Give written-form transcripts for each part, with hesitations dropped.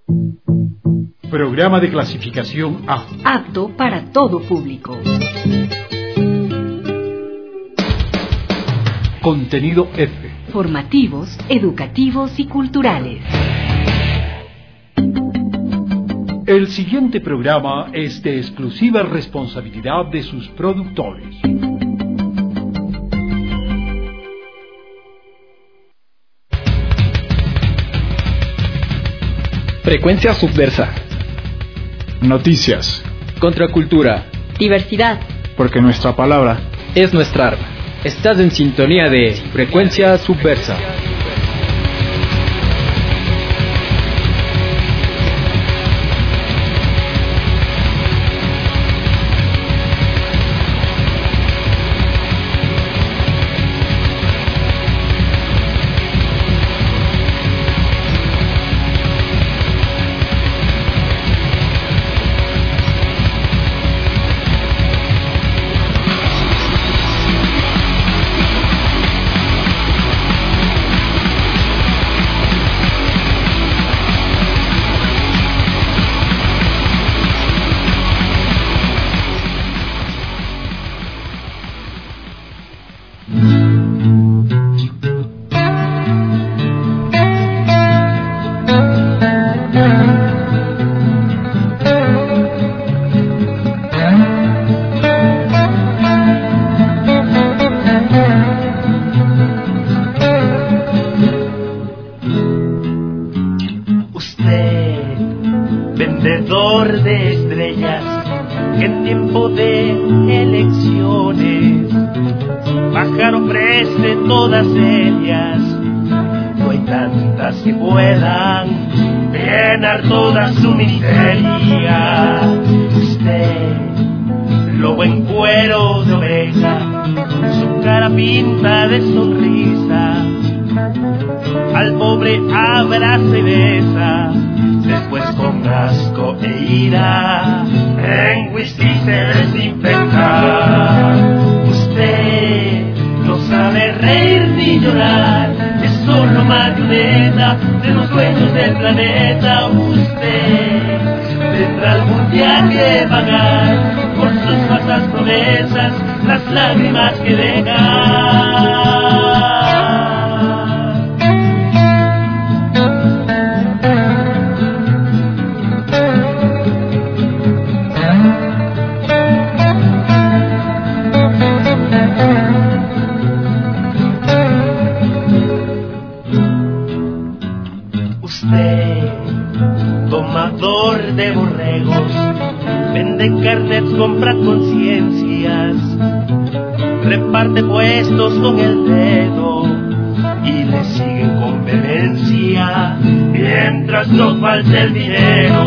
Programa de clasificación A. Apto para todo público. Contenido F. Formativos, educativos y culturales. El siguiente programa es de exclusiva responsabilidad de sus productores. Frecuencia subversa. Noticias. Contracultura. Diversidad. Porque nuestra palabra es nuestra arma. Estás en sintonía de Frecuencia subversa. Todas ellas, no hay tantas que puedan llenar toda su miseria. Usted, lobo en cuero de oveja, su cara pinta de sonrisa, al pobre abraza y besa, después con asco e ira en whisky se desinfecta. Usted no sabe reír ni llorar, es solo marioneta de los dueños del planeta. Usted tendrá algún día que pagar por sus falsas promesas las lágrimas que deja. Tomador de borregos, vende carnets, compra conciencias, reparte puestos con el dedo y le siguen con vehemencia mientras no falte el dinero.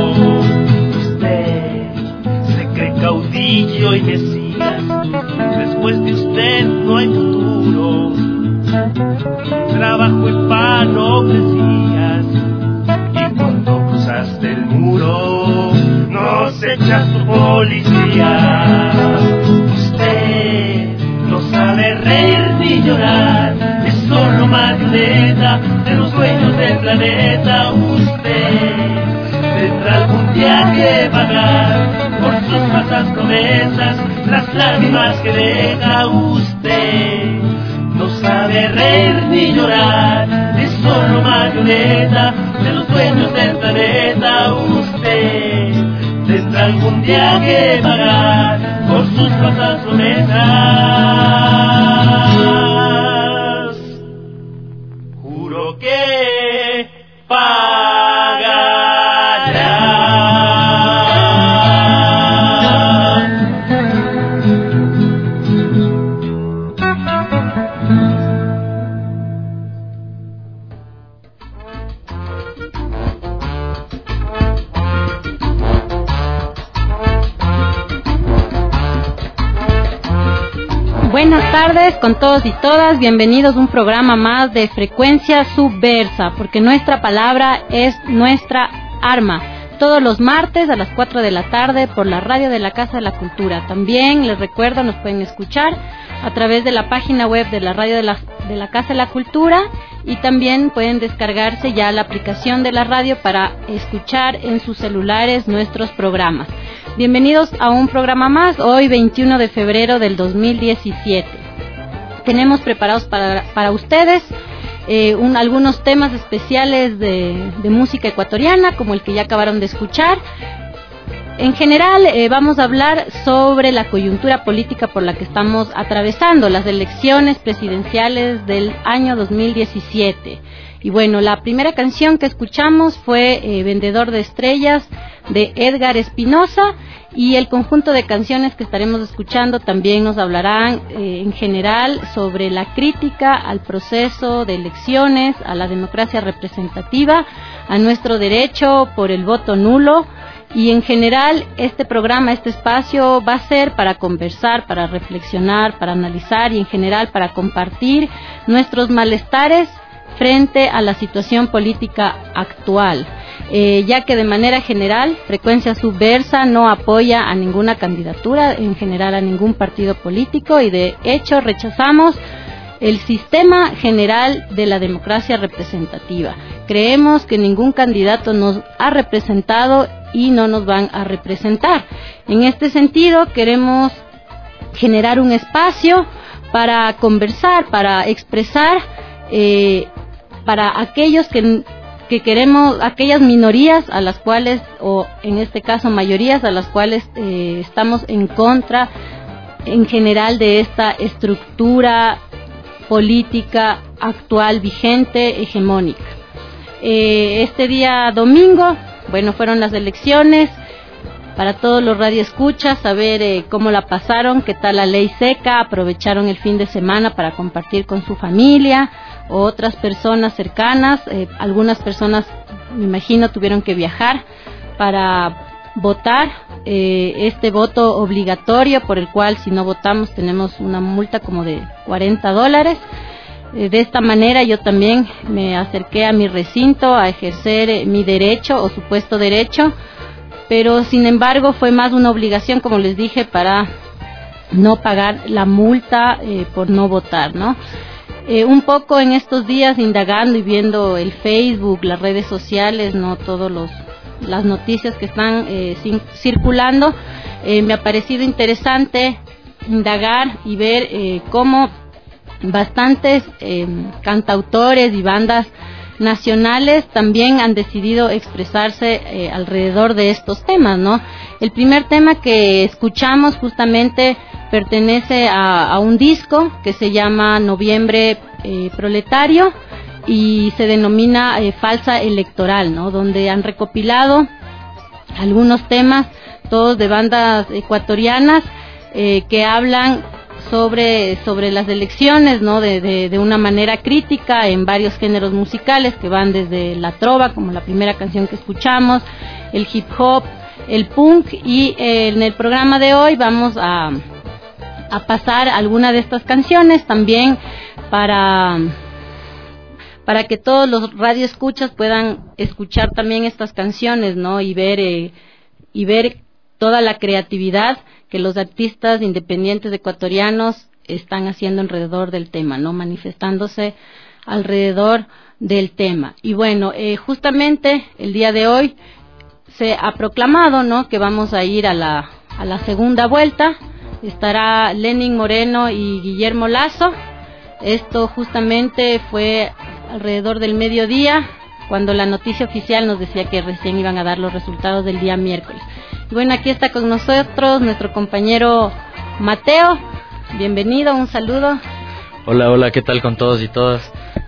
Usted se cree caudillo y mesías, después de usted no hay futuro, trabajo y pan ofrecías, y cuando cruzaste el muro nos echas por policía. Usted no sabe reír ni llorar, es solo marioneta de los dueños del planeta. Usted tendrá algún día que pagar por sus falsas promesas las lágrimas que deja. Usted no sabe reír ni llorar, es solo marioneta de los dueños del planeta. Usted tendrá algún día que pagar por sus falsas promesas. Juro que pagará. Buenas tardes con todos y todas, bienvenidos a un programa más de Frecuencia Subversa, porque nuestra palabra es nuestra arma. todos los martes a las 4 de la tarde por la radio de la Casa de la Cultura. También les recuerdo, nos pueden escuchar a través de la página web de la radio de la Casa de la Cultura, y también pueden descargarse ya la aplicación de la radio para escuchar en sus celulares nuestros programas. Bienvenidos a un programa más, hoy 21 de febrero del 2017. Tenemos preparados para ustedes algunos temas especiales de música ecuatoriana, como el que ya acabaron de escuchar. En general vamos a hablar sobre la coyuntura política por la que estamos atravesando, las elecciones presidenciales del año 2017. Y bueno, la primera canción que escuchamos fue Vendedor de Estrellas, de Edgar Espinosa, y el conjunto de canciones que estaremos escuchando también nos hablarán en general sobre la crítica al proceso de elecciones, a la democracia representativa, a nuestro derecho por el voto nulo. Y en general este programa, este espacio va a ser para conversar, para reflexionar, para analizar y en general para compartir nuestros malestares frente a la situación política actual, ya que de manera general Frecuencia Subversa no apoya a ninguna candidatura, en general a ningún partido político, y de hecho rechazamos el sistema general de la democracia representativa. Creemos que ningún candidato nos ha representado y no nos van a representar. En este sentido, queremos generar un espacio para conversar, para expresar, para aquellos que queremos, aquellas minorías a las cuales, o en este caso mayorías a las cuales estamos en contra en general de esta estructura política actual vigente, hegemónica. Este día domingo, bueno, fueron las elecciones. Para todos los radioescuchas, saber cómo la pasaron, qué tal la ley seca, aprovecharon el fin de semana para compartir con su familia o otras personas cercanas. Algunas personas, me imagino, tuvieron que viajar para votar. Este voto obligatorio por el cual, si no votamos, tenemos una multa como de $40. De esta manera yo también me acerqué a mi recinto a ejercer mi derecho o supuesto derecho, pero sin embargo fue más una obligación, como les dije, para no pagar la multa por no votar, ¿no? Un poco en estos días indagando y viendo el Facebook, las redes sociales, no todos las noticias que están circulando, me ha parecido interesante indagar y ver cómo bastantes cantautores y bandas nacionales también han decidido expresarse alrededor de estos temas, ¿no? El primer tema que escuchamos justamente pertenece a un disco que se llama Noviembre Proletario y se denomina Falsa Electoral, ¿no? Donde han recopilado algunos temas, todos de bandas ecuatorianas que hablan sobre las elecciones, ¿no? De una manera crítica en varios géneros musicales que van desde la trova, como la primera canción que escuchamos, el hip hop, el punk, y en el programa de hoy vamos a pasar alguna de estas canciones también para que todos los radioescuchas puedan escuchar también estas canciones, ¿no? Y ver toda la creatividad que los artistas independientes ecuatorianos están haciendo alrededor del tema, ¿no? Manifestándose alrededor del tema. Y bueno, justamente el día de hoy se ha proclamado, ¿no?, que vamos a ir a la segunda vuelta. Estará Lenin Moreno y Guillermo Lasso. Esto justamente fue alrededor del mediodía, cuando la noticia oficial nos decía que recién iban a dar los resultados del día miércoles. Y bueno, aquí está con nosotros nuestro compañero Mateo. Bienvenido, un saludo. Hola, ¿qué tal con todos y todas?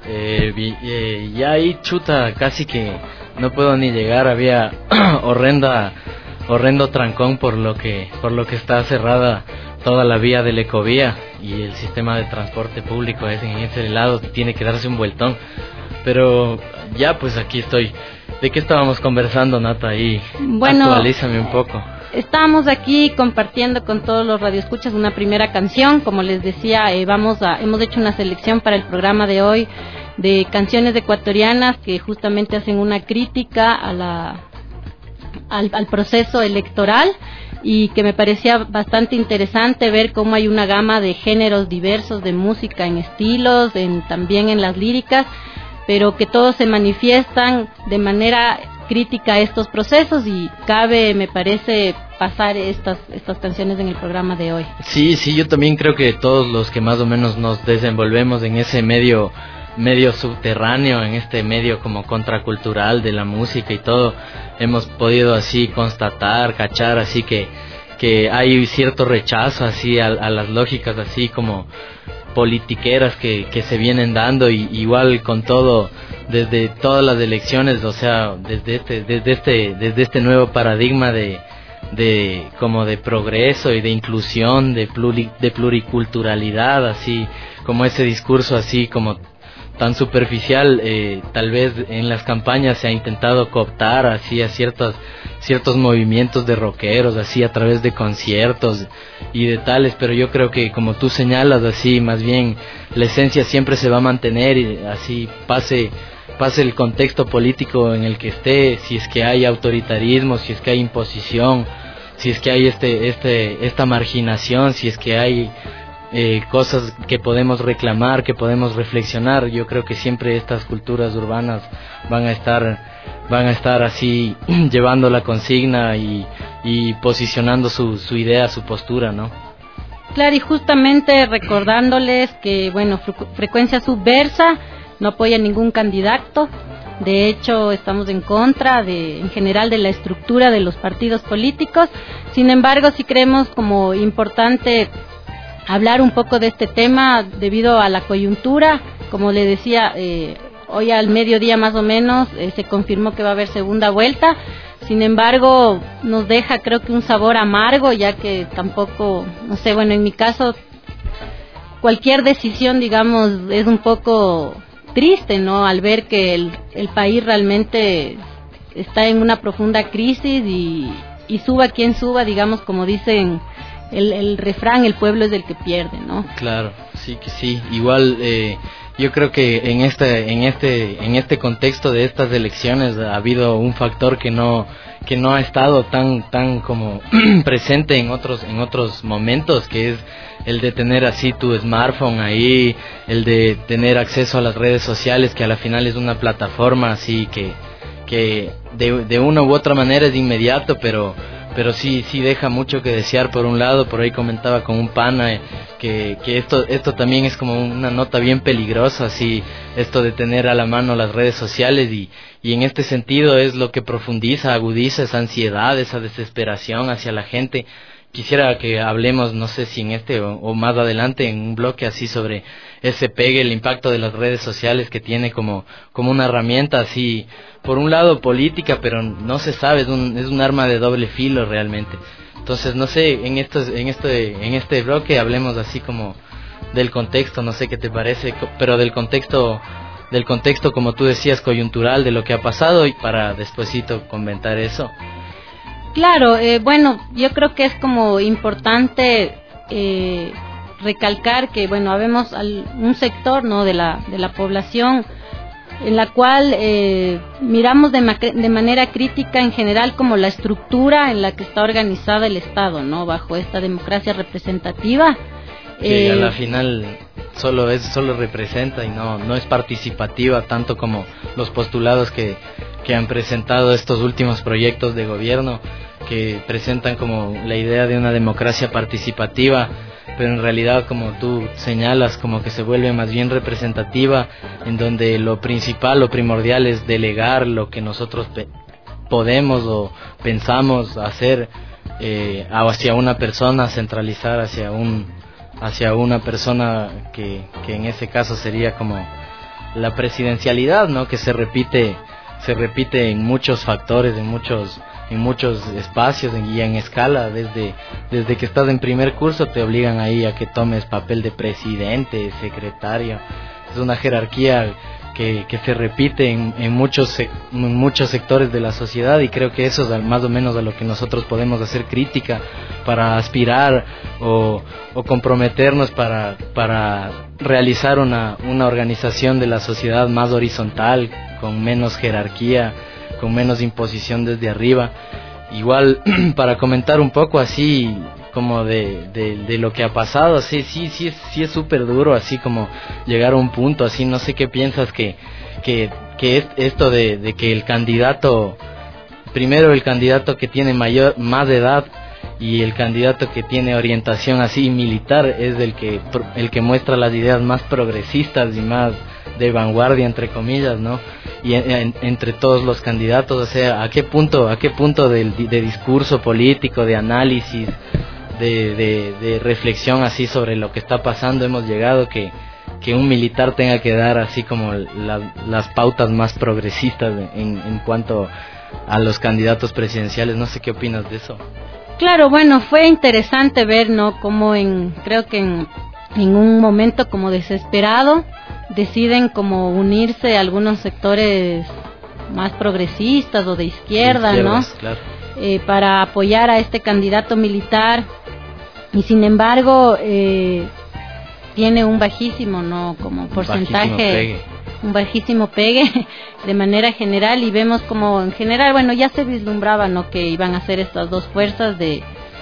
Ya ahí, chuta, casi que no puedo ni llegar. Había horrendo trancón por lo que está cerrada toda la vía de la Ecovía, y el sistema de transporte público en ese lado tiene que darse un vueltón. Pero ya, pues aquí estoy. ¿De qué estábamos conversando, Nata? Ahí, bueno, actualízame un poco. Estábamos aquí compartiendo con todos los radioescuchas una primera canción. Como les decía, hemos hecho una selección para el programa de hoy de canciones ecuatorianas que justamente hacen una crítica a al proceso electoral, y que me parecía bastante interesante ver cómo hay una gama de géneros diversos de música, en estilos, también en las líricas, pero que todos se manifiestan de manera crítica a estos procesos, y cabe, me parece, pasar estas canciones en el programa de hoy. Sí, yo también creo que todos los que más o menos nos desenvolvemos en ese medio subterráneo, en este medio como contracultural de la música y todo, hemos podido así constatar, cachar así que hay cierto rechazo así a las lógicas así como politiqueras que se vienen dando, y igual con todo, desde todas las elecciones, o sea, desde este nuevo paradigma de progreso y de inclusión, de pluriculturalidad, así como ese discurso así como tan superficial, tal vez en las campañas se ha intentado cooptar así a ciertos movimientos de rockeros, así a través de conciertos y de tales, pero yo creo que como tú señalas, así más bien la esencia siempre se va a mantener, y así pase el contexto político en el que esté, si es que hay autoritarismo, si es que hay imposición, si es que hay esta marginación, si es que hay cosas que podemos reclamar, que podemos reflexionar. Yo creo que siempre estas culturas urbanas van a estar así llevando la consigna y posicionando su idea, su postura, ¿no? Claro, y justamente recordándoles que, bueno, Frecuencia Subversa no apoya ningún candidato. De hecho, estamos en contra en general de la estructura de los partidos políticos. Sin embargo, sí creemos como importante hablar un poco de este tema debido a la coyuntura. Como le decía, hoy al mediodía más o menos se confirmó que va a haber segunda vuelta. Sin embargo, nos deja, creo que, un sabor amargo, ya que tampoco, no sé, bueno, en mi caso, cualquier decisión, digamos, es un poco triste, ¿no? Al ver que el país realmente está en una profunda crisis, y suba quien suba, digamos, como dicen el refrán, el pueblo es el que pierde, ¿no? Claro, sí que sí. Igual yo creo que en este contexto de estas elecciones ha habido un factor que no ha estado tan como presente en otros momentos, que es el de tener así tu smartphone ahí, el de tener acceso a las redes sociales, que a la final es una plataforma así que de una u otra manera es inmediato, pero sí deja mucho que desear. Por un lado, por ahí comentaba con un pana que esto también es como una nota bien peligrosa, así, esto de tener a la mano las redes sociales, y en este sentido es lo que profundiza, agudiza esa ansiedad, esa desesperación hacia la gente. Quisiera que hablemos, no sé si en este o más adelante, en un bloque así sobre ese pegue, el impacto de las redes sociales que tiene como una herramienta así, por un lado política, pero no se sabe, es un arma de doble filo realmente. Entonces, no sé, en este bloque hablemos así como del contexto, no sé qué te parece, pero del contexto como tú decías, coyuntural, de lo que ha pasado, y para despuesito comentar eso. Claro, bueno, yo creo que es como importante recalcar que, bueno, habemos un sector, ¿no?, de la población en la cual miramos de manera crítica en general como la estructura en la que está organizada el Estado, ¿no?, bajo esta democracia representativa. Que a la final solo representa y no es participativa, tanto como los postulados que han presentado estos últimos proyectos de gobierno, que presentan como la idea de una democracia participativa, pero en realidad, como tú señalas, como que se vuelve más bien representativa, en donde lo principal, lo primordial es delegar lo que nosotros podemos o pensamos hacer hacia una persona, centralizar hacia una persona que en ese caso sería como la presidencialidad, ¿no?, que se repite en muchos factores, en muchos espacios y en escala. Desde que estás en primer curso te obligan ahí a que tomes papel de presidente, secretario. Es una jerarquía que se repite en muchos sectores de la sociedad, y creo que eso es más o menos a lo que nosotros podemos hacer crítica para aspirar o comprometernos para realizar una organización de la sociedad más horizontal, con menos jerarquía, con menos imposición desde arriba. igual para comentar un poco así como de lo que ha pasado, sí es súper duro, así como llegar a un punto así. No sé qué piensas que es esto de que el candidato, primero el candidato que tiene más edad y el candidato que tiene orientación así militar es el que muestra las ideas más progresistas y más de vanguardia, entre comillas, ¿no? Y entre todos los candidatos, o sea, ¿a qué punto de discurso político, de análisis, de reflexión así sobre lo que está pasando hemos llegado que un militar tenga que dar así como las pautas más progresistas en cuanto a los candidatos presidenciales? No sé qué opinas de eso. Claro, bueno, fue interesante ver, ¿no? Como creo que en un momento como desesperado deciden como unirse a algunos sectores más progresistas o de izquierda, ¿no? Claro. Para apoyar a este candidato militar, y sin embargo tiene un bajísimo, ¿no? Como porcentaje, un bajísimo pegue de manera general, y vemos como en general, bueno, ya se vislumbraba, ¿no? Que iban a ser estas dos fuerzas de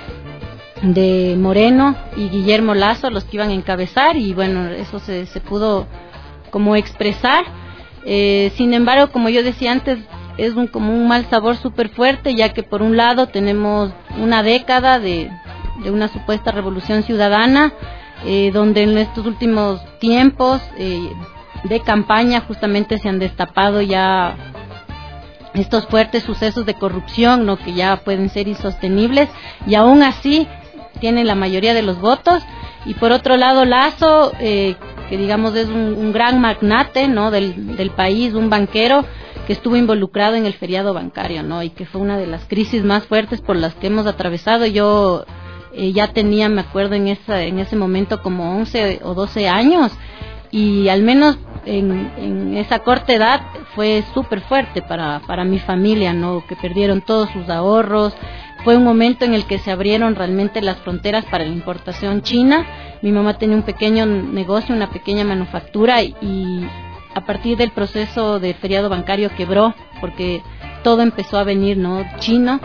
Moreno y Guillermo Lasso los que iban a encabezar, y bueno, eso se pudo como expresar. Sin embargo, como yo decía antes, es como un mal sabor súper fuerte, ya que por un lado tenemos una década de una supuesta revolución ciudadana, donde en estos últimos tiempos de campaña justamente se han destapado ya estos fuertes sucesos de corrupción, ¿no? Que ya pueden ser insostenibles, y aún así tiene la mayoría de los votos. Y por otro lado, Lasso, que digamos es un gran magnate, ¿no? del país, un banquero que estuvo involucrado en el feriado bancario, ¿no? Y que fue una de las crisis más fuertes por las que hemos atravesado. Yo ya tenía, me acuerdo en ese momento, como 11 o 12 años, y al menos en esa corta edad fue súper fuerte para mi familia, ¿no? Que perdieron todos sus ahorros. Fue un momento en el que se abrieron realmente las fronteras para la importación china. Mi mamá tenía un pequeño negocio, una pequeña manufactura, y a partir del proceso de feriado bancario quebró, porque todo empezó a venir, ¿no? Chino.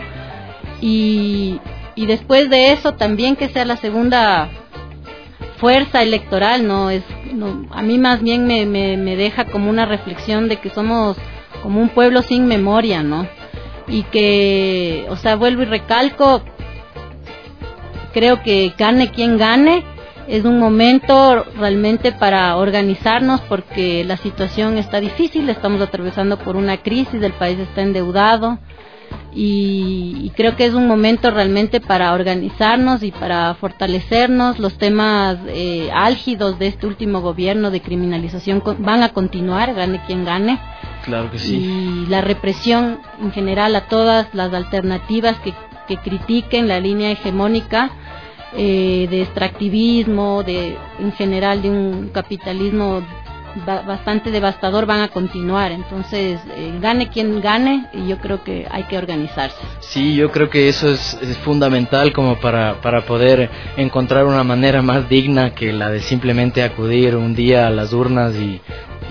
Y después de eso también que sea la segunda fuerza electoral, no, a mí más bien me deja como una reflexión de que somos como un pueblo sin memoria, ¿no? Y que, o sea, vuelvo y recalco, creo que gane quien gane, es un momento realmente para organizarnos, porque la situación está difícil, estamos atravesando por una crisis, el país está endeudado, y creo que es un momento realmente para organizarnos y para fortalecernos. Los temas álgidos de este último gobierno de criminalización van a continuar, gane quien gane. Claro que sí. Y la represión en general a todas las alternativas que critiquen la línea hegemónica de extractivismo, en general de un capitalismo bastante devastador, van a continuar. Entonces, gane quien gane, y yo creo que hay que organizarse. Sí, yo creo que eso es fundamental como para poder encontrar una manera más digna que la de simplemente acudir un día a las urnas y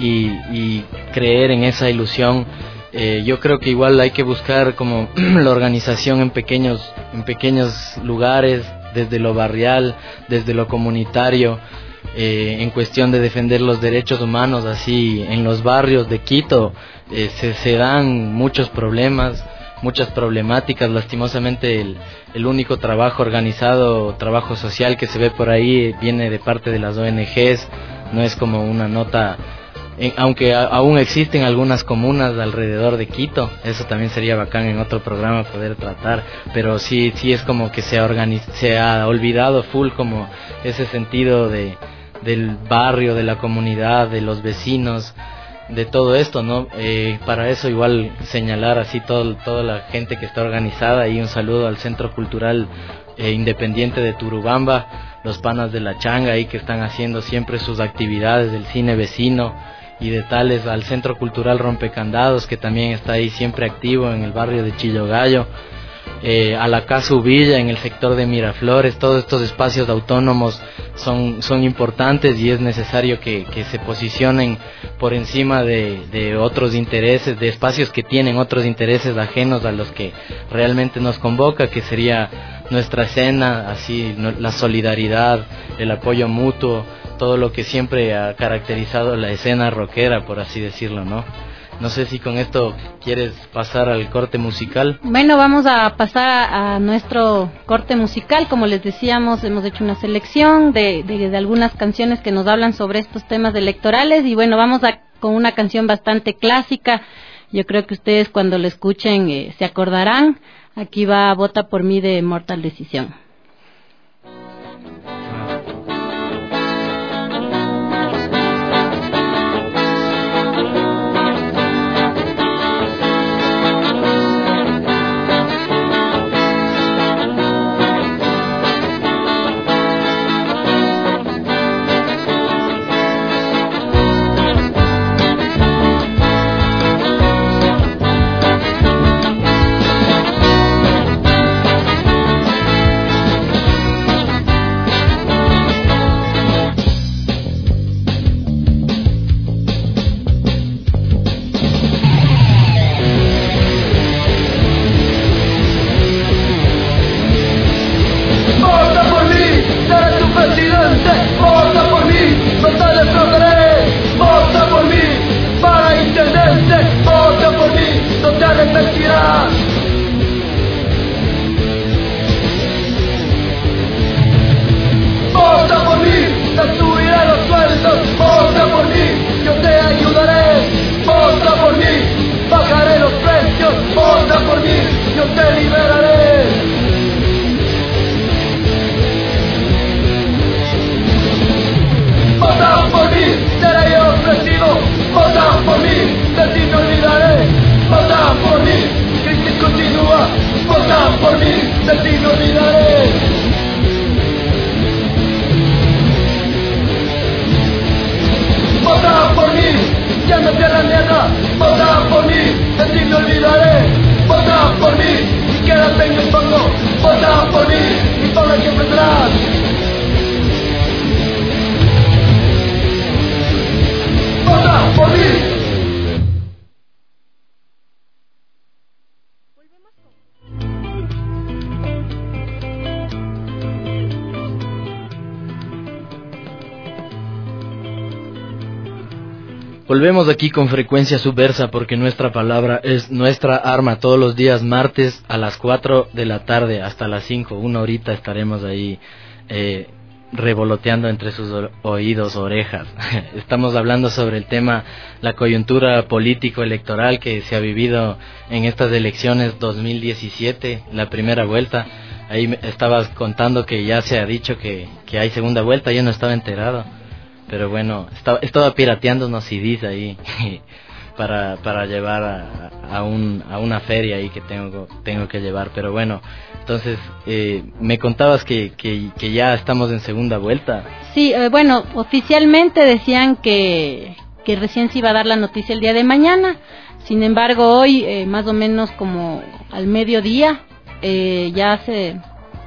creer en esa ilusión. Yo creo que igual hay que buscar como la organización en pequeños lugares, desde lo barrial, desde lo comunitario, en cuestión de defender los derechos humanos. Así en los barrios de Quito se dan muchos problemas, muchas problemáticas. Lastimosamente el único trabajo organizado, trabajo social que se ve por ahí viene de parte de las ONGs, no es como una nota. Aunque aún existen algunas comunas alrededor de Quito, eso también sería bacán en otro programa poder tratar, pero sí es como que se ha olvidado full como ese sentido del barrio, de la comunidad, de los vecinos, de todo esto, ¿no? Para eso igual señalar así toda la gente que está organizada, y un saludo al Centro Cultural Independiente de Turubamba, los panas de la changa ahí que están haciendo siempre sus actividades del cine vecino y de tales, al Centro Cultural Rompecandados, que también está ahí siempre activo en el barrio de Chillogallo, a la Casa Uvilla en el sector de Miraflores. Todos estos espacios autónomos son importantes y es necesario que se posicionen por encima de otros intereses, de espacios que tienen otros intereses ajenos a los que realmente nos convoca, que sería nuestra escena, así la solidaridad, el apoyo mutuo, todo lo que siempre ha caracterizado la escena rockera, por así decirlo, ¿no? No sé si con esto quieres pasar al corte musical. Bueno, vamos a pasar a nuestro corte musical. Como les decíamos, hemos hecho una selección de algunas canciones que nos hablan sobre estos temas electorales. Y bueno, vamos con una canción bastante clásica. Yo creo que ustedes cuando la escuchen se acordarán. Aquí va Vota por mí de Mortal Decisión. Volvemos aquí con Frecuencia Subversa porque nuestra palabra es nuestra arma. Todos los días martes a las 4 de la tarde hasta las 5, una horita estaremos ahí revoloteando entre sus oídos, orejas. Estamos hablando sobre el tema, la coyuntura político-electoral que se ha vivido en estas elecciones 2017, la primera vuelta. Ahí me estabas contando que ya se ha dicho que hay segunda vuelta, yo no estaba enterado. Pero bueno, estaba pirateando unos CDs ahí para llevar a una feria ahí que tengo que llevar. Pero bueno, entonces me contabas que ya estamos en segunda vuelta. Sí, bueno, oficialmente decían que recién se iba a dar la noticia el día de mañana. Sin embargo, hoy, más o menos como al mediodía, ya se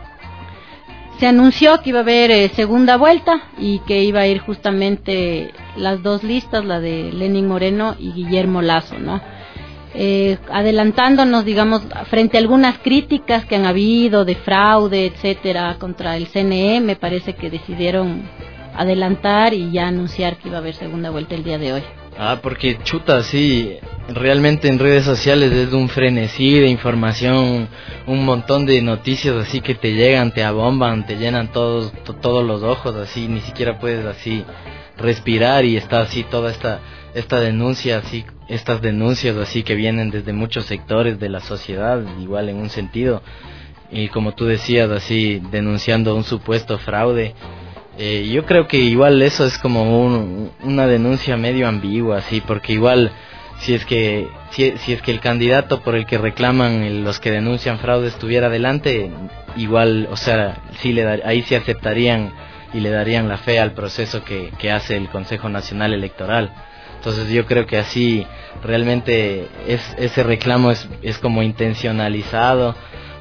anunció que iba a haber segunda vuelta y que iba a ir justamente las dos listas, la de Lenín Moreno y Guillermo Lasso, ¿no? Adelantándonos, digamos, frente a algunas críticas que han habido de fraude, etcétera, contra el CNE, me parece que decidieron adelantar y ya anunciar que iba a haber segunda vuelta el día de hoy. Porque chuta, sí, realmente en redes sociales es un frenesí de información, un montón de noticias así que te llegan, te abomban, te llenan todos los ojos, así ni siquiera puedes así respirar y está así toda esta denuncia, así estas denuncias así que vienen desde muchos sectores de la sociedad, igual en un sentido, y como tú decías así denunciando un supuesto fraude. Yo creo que igual eso es como una denuncia medio ambigua, así, porque igual si es que el candidato por el que reclaman los que denuncian fraude estuviera adelante, igual, o sea, sí ahí sí aceptarían y le darían la fe al proceso que hace el Consejo Nacional Electoral. Entonces yo creo que así realmente ese reclamo es como intencionalizado,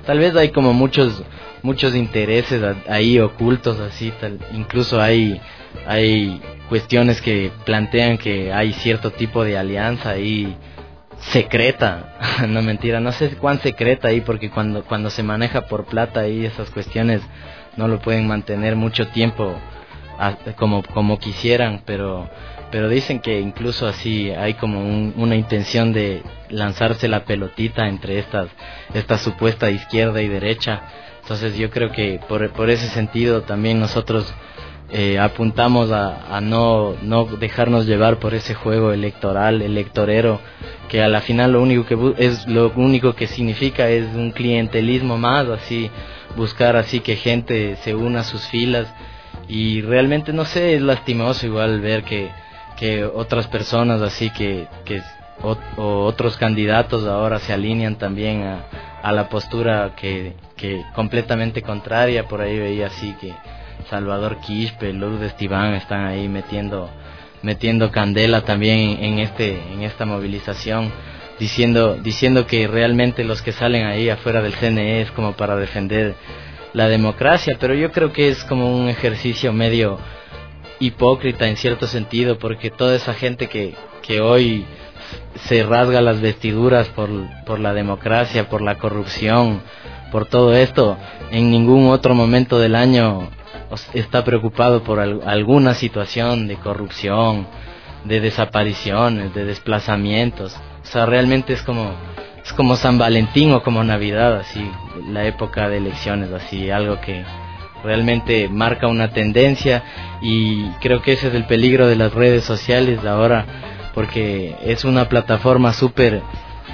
tal vez hay como muchos intereses ahí ocultos, así, incluso hay cuestiones que plantean que hay cierto tipo de alianza ahí secreta, no mentira, no sé cuán secreta ahí, porque cuando se maneja por plata ahí esas cuestiones no lo pueden mantener mucho tiempo como quisieran, pero dicen que incluso así hay como una intención de lanzarse la pelotita entre esta supuesta izquierda y derecha. Entonces yo creo que por ese sentido también nosotros apuntamos a no dejarnos llevar por ese juego electorero, que a la final lo único que significa es un clientelismo más, así buscar así que gente se una a sus filas, y realmente no sé, es lastimoso igual ver que otras personas así o otros candidatos ahora se alinean también a la postura que completamente contraria. Por ahí veía así que Salvador Quispe, Lourdes Tibán están ahí metiendo candela también en esta movilización, diciendo que realmente los que salen ahí afuera del CNE es como para defender la democracia, pero yo creo que es como un ejercicio medio hipócrita en cierto sentido, porque toda esa gente que hoy se rasga las vestiduras por la democracia, por la corrupción, por todo esto, en ningún otro momento del año está preocupado por alguna situación de corrupción, de desapariciones, de desplazamientos. O sea, realmente es como San Valentín o como Navidad, así, la época de elecciones, así, algo que realmente marca una tendencia, y creo que ese es el peligro de las redes sociales ahora, porque es una plataforma súper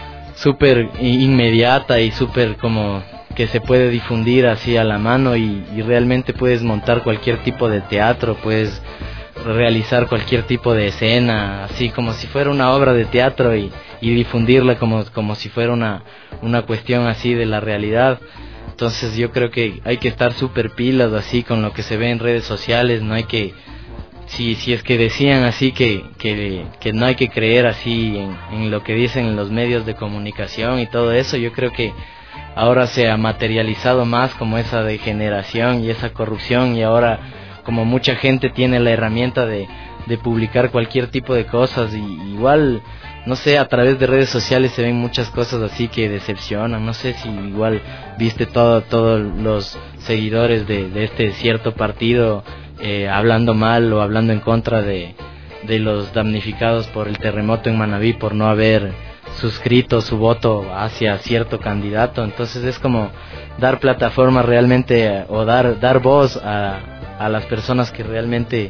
inmediata y súper como que se puede difundir así a la mano, y realmente puedes montar cualquier tipo de teatro, puedes realizar cualquier tipo de escena, así como si fuera una obra de teatro, y difundirla como si fuera una cuestión así de la realidad. Entonces yo creo que hay que estar súper pilas así con lo que se ve en redes sociales. No hay que, si es que decían así que no hay que creer así en lo que dicen los medios de comunicación y todo eso, yo creo que ahora se ha materializado más como esa degeneración y esa corrupción, y ahora como mucha gente tiene la herramienta de publicar cualquier tipo de cosas, y igual, no sé, a través de redes sociales se ven muchas cosas así que decepcionan. No sé si igual viste todos los seguidores de este cierto partido hablando mal o hablando en contra de los damnificados por el terremoto en Manabí, por no haber suscrito su voto hacia cierto candidato. Entonces es como dar plataforma realmente, o dar voz a las personas que realmente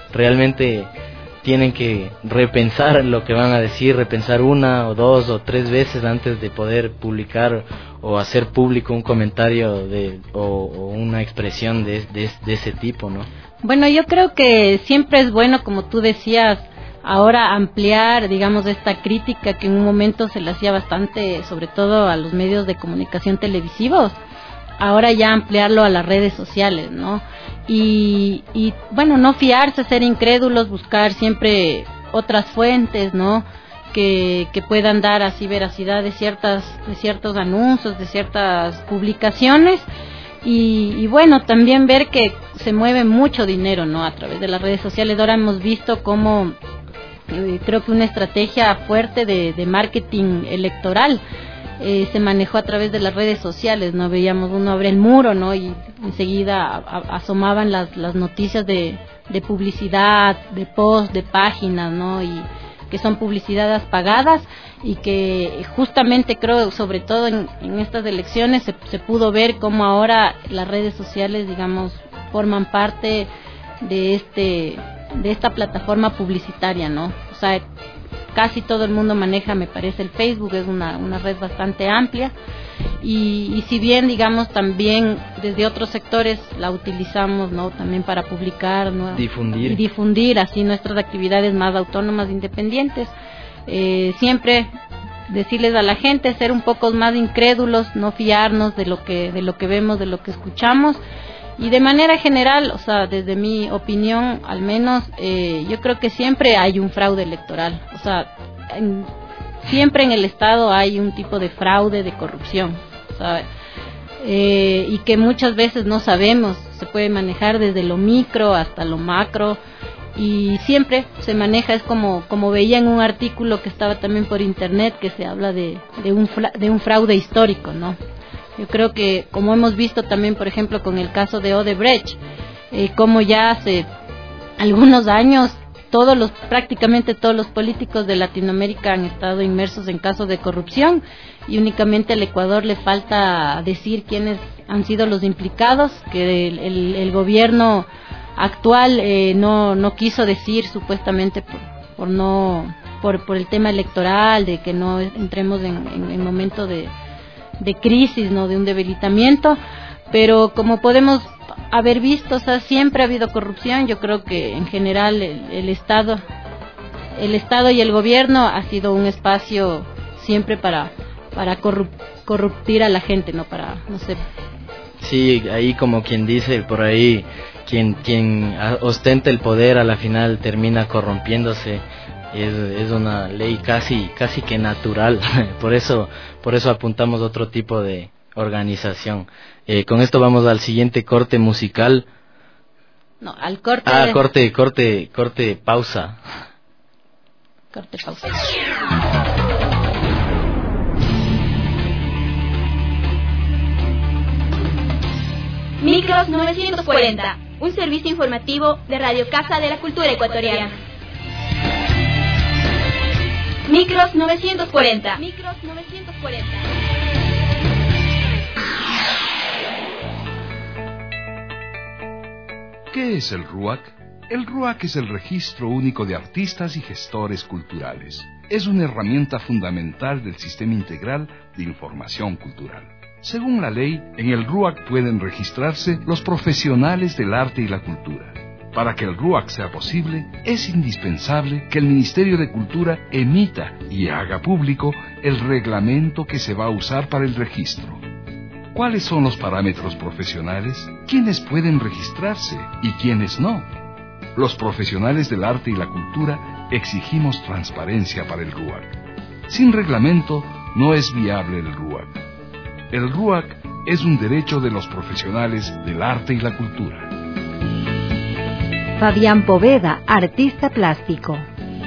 tienen que repensar lo que van a decir, repensar una o dos o tres veces antes de poder publicar o hacer público un comentario o una expresión de ese tipo, ¿no? Bueno, yo creo que siempre es bueno, como tú decías, ahora ampliar, digamos, esta crítica que en un momento se le hacía bastante, sobre todo a los medios de comunicación televisivos, ahora ya ampliarlo a las redes sociales, ¿no? Y bueno, no fiarse, ser incrédulos, buscar siempre otras fuentes, ¿no? Que puedan dar así veracidad de ciertos anuncios, de ciertas publicaciones, y bueno, también ver que se mueve mucho dinero, ¿no? A través de las redes sociales. Ahora hemos visto cómo creo que una estrategia fuerte de marketing electoral se manejó a través de las redes sociales, ¿no? Veíamos uno abre el muro, ¿no? Y enseguida asomaban las noticias de publicidad, de post, de páginas, ¿no? Y que son publicidades pagadas, y que justamente creo, sobre todo en estas elecciones, se pudo ver cómo ahora las redes sociales, digamos, forman parte de esta plataforma publicitaria, ¿no? O sea, casi todo el mundo maneja, me parece, el Facebook, es una red bastante amplia, y si bien, digamos, también desde otros sectores la utilizamos, ¿no? También para publicar, ¿no? Difundir así nuestras actividades más autónomas, independientes. Siempre decirles a la gente, ser un poco más incrédulos, no fiarnos de lo que vemos, de lo que escuchamos. Y de manera general, o sea, desde mi opinión, al menos, yo creo que siempre hay un fraude electoral. O sea, siempre en el Estado hay un tipo de fraude, de corrupción. O sea, y que muchas veces no sabemos. Se puede manejar desde lo micro hasta lo macro, y siempre se maneja, es como veía en un artículo que estaba también por internet, que se habla de un fraude histórico, ¿no? Yo creo que, como hemos visto también, por ejemplo, con el caso de Odebrecht, como ya hace algunos años prácticamente todos los políticos de Latinoamérica han estado inmersos en casos de corrupción, y únicamente al Ecuador le falta decir quiénes han sido los implicados, que el gobierno actual no quiso decir, supuestamente por el tema electoral, de que no entremos en momento de crisis, no, de un debilitamiento. Pero como podemos haber visto, o sea, siempre ha habido corrupción. Yo creo que en general el Estado y el gobierno ha sido un espacio siempre para corruptir a la gente, no para, no sé. Sí, ahí como quien dice por ahí, quien ostenta el poder a la final termina corrompiéndose. Es una ley casi que natural. Por eso apuntamos a otro tipo de organización. Con esto vamos al siguiente corte musical. No, al corte. Corte, pausa. Corte, pausa. Micros 940, un servicio informativo de Radio Casa de la Cultura Ecuatoriana. Micros 940. Micros 940. ¿Qué es el RUAC? El RUAC es el Registro Único de Artistas y Gestores Culturales. Es una herramienta fundamental del Sistema Integral de Información Cultural. Según la ley, en el RUAC pueden registrarse los profesionales del arte y la cultura. Para que el RUAC sea posible, es indispensable que el Ministerio de Cultura emita y haga público el reglamento que se va a usar para el registro. ¿Cuáles son los parámetros profesionales? ¿Quiénes pueden registrarse y quiénes no? Los profesionales del arte y la cultura exigimos transparencia para el RUAC. Sin reglamento no es viable el RUAC. El RUAC es un derecho de los profesionales del arte y la cultura. Fabián Poveda, artista plástico.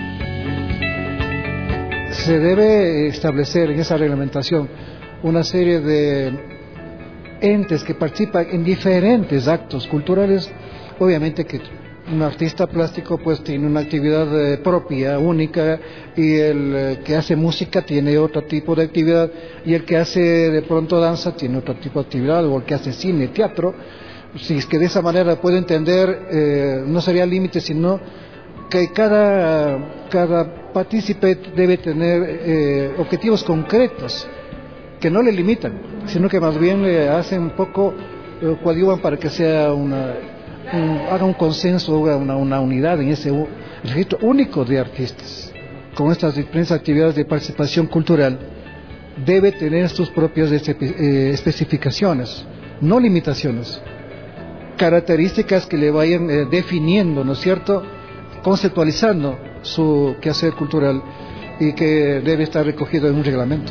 Se debe establecer en esa reglamentación una serie de entes que participan en diferentes actos culturales. Obviamente que un artista plástico pues tiene una actividad propia, única, y el que hace música tiene otro tipo de actividad, y el que hace de pronto danza tiene otro tipo de actividad, o el que hace cine, teatro. Si es que de esa manera puedo entender, no sería límite, sino que cada partícipe debe tener objetivos concretos que no le limitan, sino que más bien le hacen un poco, coadyuvan para que sea haga un consenso, una unidad en ese registro único de artistas. Con estas diferentes actividades de participación cultural debe tener sus propias especificaciones, no limitaciones, características que le vayan definiendo, ¿no es cierto?, conceptualizando su quehacer cultural, y que debe estar recogido en un reglamento.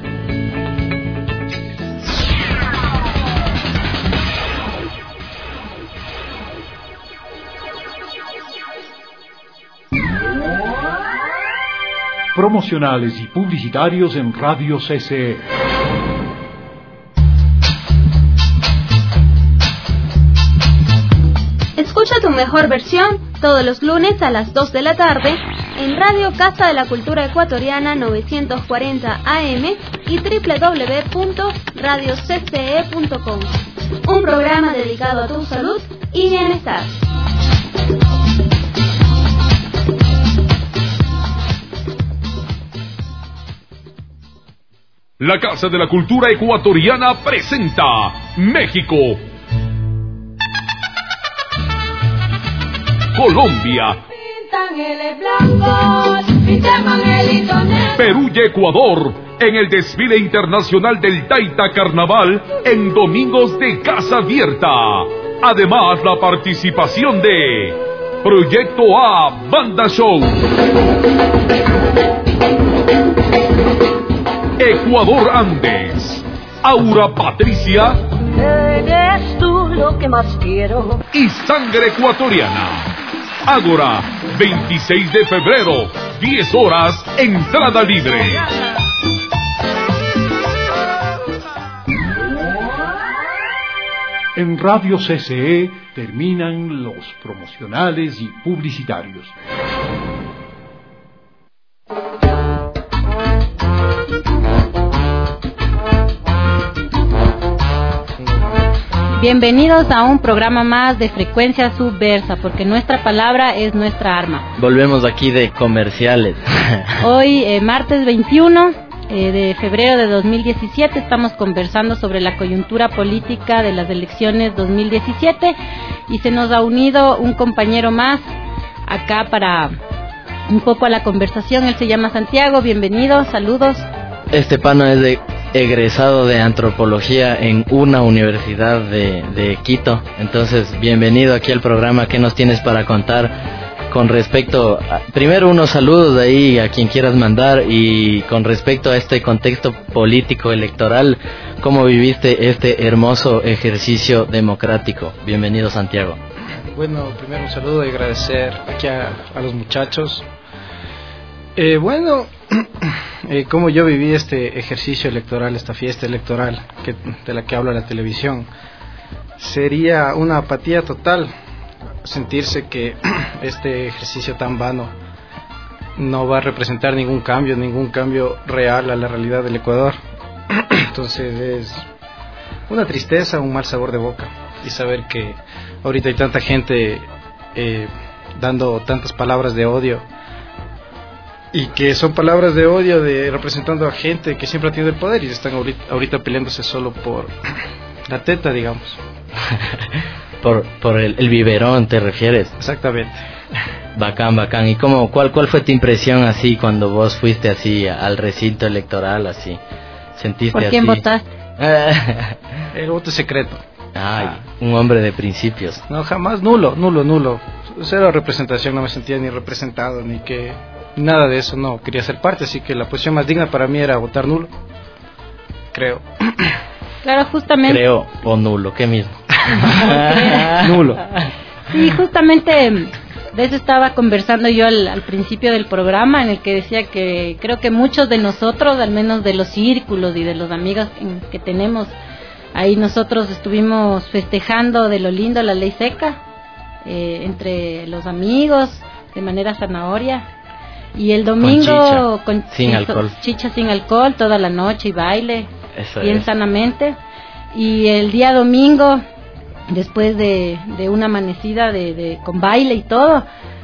Promocionales y publicitarios en Radio CCE. Escucha tu mejor versión todos los lunes a las 2 de la tarde en Radio Casa de la Cultura Ecuatoriana 940 AM y www.radiocce.com. Un programa dedicado a tu salud y bienestar. La Casa de la Cultura Ecuatoriana presenta México, Colombia, Perú y Ecuador en el desfile internacional del Taita Carnaval en domingos de casa abierta. Además, la participación de Proyecto A Banda Show, Ecuador Andes, Aura Patricia Eres tú lo que más quiero. Y sangre ecuatoriana. Ágora, 26 de febrero, 10 horas, entrada libre. En Radio CCE terminan los promocionales y publicitarios. Bienvenidos a un programa más de Frecuencia Subversa, porque nuestra palabra es nuestra arma. Volvemos aquí de comerciales. Hoy, martes 21 de febrero de 2017, estamos conversando sobre la coyuntura política de las elecciones 2017 y se nos ha unido un compañero más acá para un poco a la conversación. Él se llama Santiago. Bienvenido, saludos. Este pano es egresado de antropología en una universidad de Quito. Entonces, bienvenido aquí al programa. ¿Qué nos tienes para contar con respecto primero unos saludos de ahí a quien quieras mandar, y con respecto a este contexto político electoral, cómo viviste este hermoso ejercicio democrático? Bienvenido, Santiago. Bueno, primero un saludo y agradecer aquí a los muchachos. Cómo yo viví este ejercicio electoral, esta fiesta electoral de la que habla la televisión, sería una apatía total, sentirse que este ejercicio tan vano no va a representar ningún cambio real a la realidad del Ecuador. Entonces es una tristeza, un mal sabor de boca, y saber que ahorita hay tanta gente dando tantas palabras de odio, y que son palabras de odio representando a gente que siempre ha tenido el poder y están ahorita peleándose solo por la teta, digamos. por el biberón, ¿te refieres? Exactamente. Bacán. ¿Y cuál fue tu impresión así cuando vos fuiste así al recinto electoral, así? ¿Sentiste ¿Por quién votaste? El voto secreto. Ay, un hombre de principios. No, jamás, nulo. Cero representación, no me sentía ni representado, ni que nada de eso, no quería ser parte, así que la posición más digna para mí era votar nulo, creo. Claro, justamente. Creo o nulo, ¿qué mismo? Nulo. Sí, justamente de eso estaba conversando yo al principio del programa, en el que decía que creo que muchos de nosotros, al menos de los círculos y de los amigos que tenemos, ahí nosotros estuvimos festejando de lo lindo la ley seca, entre los amigos, de manera zanahoria. Y el domingo con chicha sin alcohol toda la noche y baile, eso bien sanamente. Y el día domingo, después de una amanecida con baile y todo,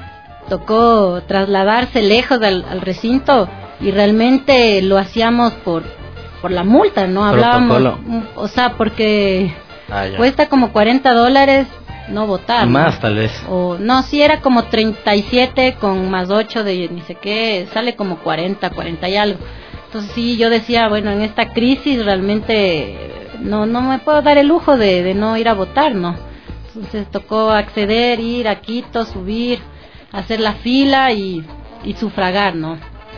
tocó trasladarse lejos al recinto, y realmente lo hacíamos por la multa, ¿no? Hablábamos, o sea, porque cuesta como $40 no votar, más, ¿no? Tal vez. O no, sí, era como 37 con más 8 de ni sé qué, sale como 40 y algo. Entonces sí, yo decía, bueno, en esta crisis realmente no me puedo dar el lujo de no ir a votar, ¿no? Entonces tocó acceder, ir a Quito, subir, hacer la fila y sufragar, ¿no?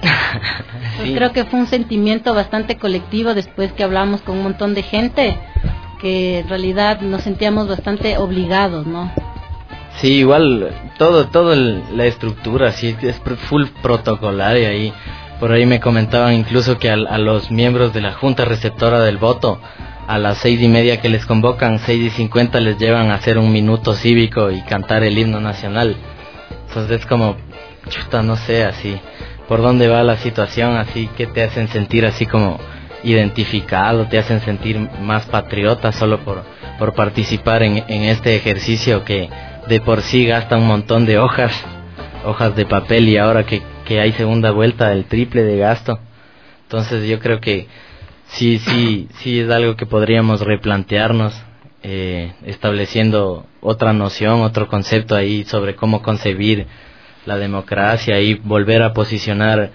Sí. Creo que fue un sentimiento bastante colectivo después que hablamos con un montón de gente, que en realidad nos sentíamos bastante obligados, ¿no? Sí, igual todo la estructura sí es full protocolaria, y por ahí me comentaban incluso que a los miembros de la junta receptora del voto, a las 6:30 que les convocan, 6:50 les llevan a hacer un minuto cívico y cantar el himno nacional. Entonces es como, chuta, no sé, así por dónde va la situación, así que te hacen sentir así como identificado, te hacen sentir más patriota solo por participar en este ejercicio que de por sí gasta un montón de hojas de papel, y ahora que hay segunda vuelta, el triple de gasto. Entonces yo creo que sí es algo que podríamos replantearnos, estableciendo otra noción, otro concepto ahí sobre cómo concebir la democracia y volver a posicionar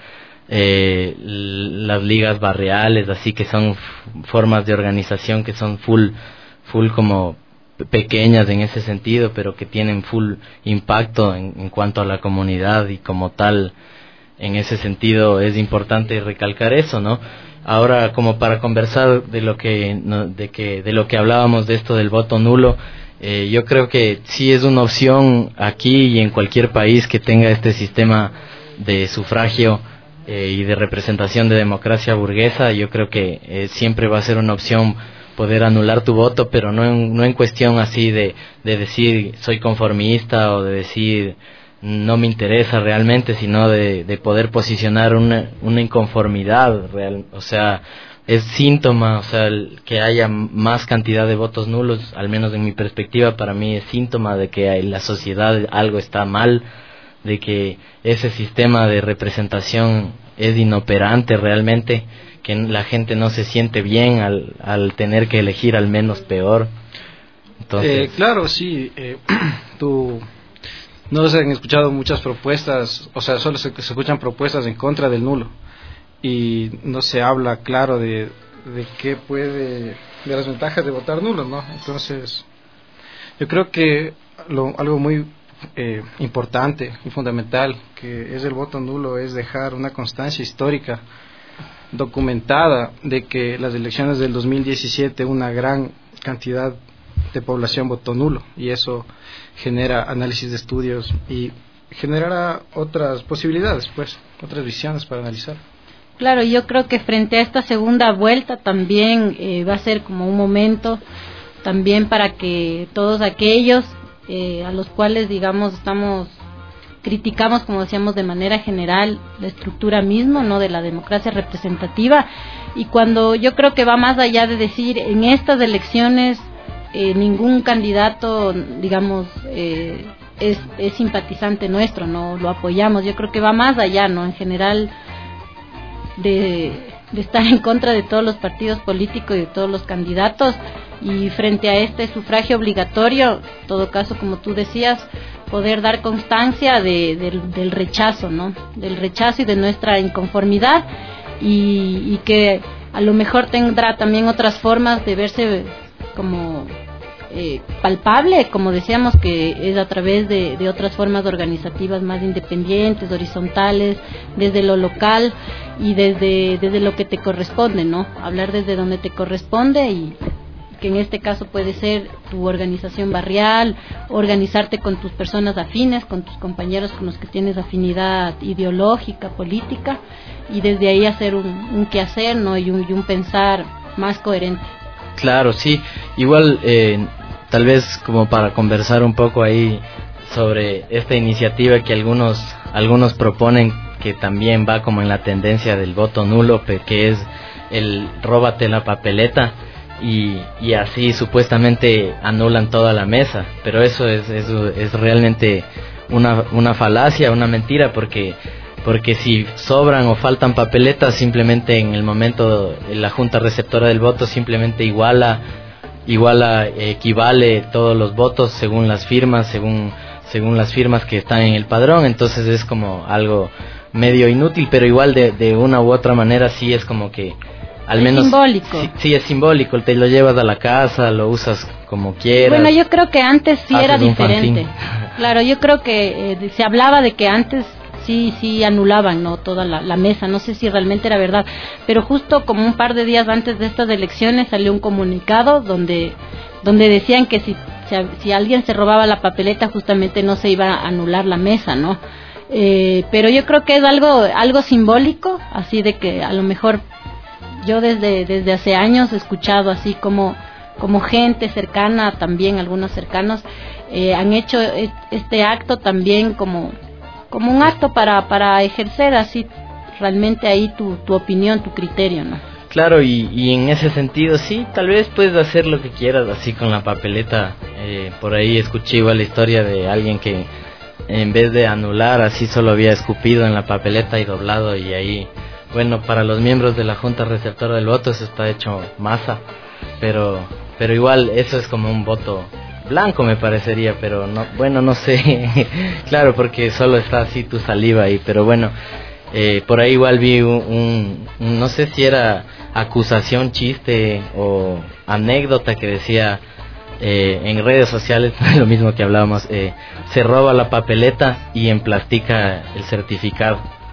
las ligas barriales, así que son formas de organización que son full como pequeñas en ese sentido, pero que tienen full impacto en cuanto a la comunidad, y como tal, en ese sentido es importante recalcar eso, ¿no? Ahora, como para conversar de lo que hablábamos de esto del voto nulo, yo creo que sí es una opción aquí y en cualquier país que tenga este sistema de sufragio y de representación de democracia burguesa. Yo creo que siempre va a ser una opción poder anular tu voto, pero no en cuestión así de decir soy conformista o de decir no me interesa realmente, sino de poder posicionar una inconformidad real. O sea, es síntoma, o sea, que haya más cantidad de votos nulos, al menos en mi perspectiva, para mí es síntoma de que en la sociedad algo está mal, de que ese sistema de representación es inoperante realmente, que la gente no se siente bien al tener que elegir al menos peor. Entonces, claro, sí, no se han escuchado muchas propuestas, o sea, solo se escuchan propuestas en contra del nulo, y no se habla claro de de las ventajas de votar nulo, ¿no? Entonces, yo creo que algo muy importante y fundamental que es el voto nulo es dejar una constancia histórica documentada de que las elecciones del 2017 una gran cantidad de población votó nulo, y eso genera análisis de estudios y generará otras posibilidades, pues, otras visiones para analizar. Claro, yo creo que frente a esta segunda vuelta también va a ser como un momento también para que todos aquellos a los cuales, digamos, criticamos, como decíamos, de manera general la estructura mismo, ¿no?, de la democracia representativa, y cuando yo creo que va más allá de decir en estas elecciones ningún candidato, digamos, es simpatizante nuestro, no lo apoyamos. Yo creo que va más allá, ¿no?, en general de estar en contra de todos los partidos políticos y de todos los candidatos, y frente a este sufragio obligatorio, en todo caso, como tú decías, poder dar constancia del rechazo, ¿no?, del rechazo y de nuestra inconformidad, y que a lo mejor tendrá también otras formas de verse como palpable, como decíamos, que es a través de otras formas organizativas más independientes, horizontales, desde lo local y desde lo que te corresponde, ¿no? Hablar desde donde te corresponde, y que en este caso puede ser tu organización barrial, organizarte con tus personas afines, con tus compañeros con los que tienes afinidad ideológica, política, y desde ahí hacer un quehacer, ¿no?, y un pensar más coherente. Claro, sí. Igual, tal vez como para conversar un poco ahí sobre esta iniciativa que algunos proponen, que también va como en la tendencia del voto nulo, que es el róbate la papeleta, y así supuestamente anulan toda la mesa, pero eso es realmente una falacia, una mentira, porque si sobran o faltan papeletas, simplemente en el momento la junta receptora del voto simplemente equivale todos los votos según las firmas, según las firmas que están en el padrón. Entonces es como algo medio inútil, pero igual de una u otra manera sí es como que al menos simbólico. Sí, es simbólico, te lo llevas a la casa, lo usas como quieras. Bueno, yo creo que antes sí era diferente. Claro, yo creo que se hablaba de que antes sí anulaban, ¿no?, toda la mesa. No sé si realmente era verdad, pero justo como un par de días antes de estas elecciones salió un comunicado donde decían que si alguien se robaba la papeleta, justamente no se iba a anular la mesa, ¿no? Pero yo creo que es algo simbólico, así de que a lo mejor yo desde hace años he escuchado así como gente cercana, también algunos cercanos han hecho este acto también como un acto para ejercer así realmente ahí tu opinión, tu criterio, ¿no? Claro, y en ese sentido sí, tal vez puedes hacer lo que quieras así con la papeleta. Por ahí escuché igual la historia de alguien que en vez de anular así solo había escupido en la papeleta y doblado, y ahí, bueno, para los miembros de la junta receptora del voto eso está hecho masa, pero igual eso es como un voto blanco, me parecería, pero no sé. Claro, porque solo está así tu saliva ahí, pero bueno, por ahí igual vi no sé si era acusación, chiste o anécdota que decía en redes sociales, lo mismo que hablábamos, se roba la papeleta y emplastica el certificado.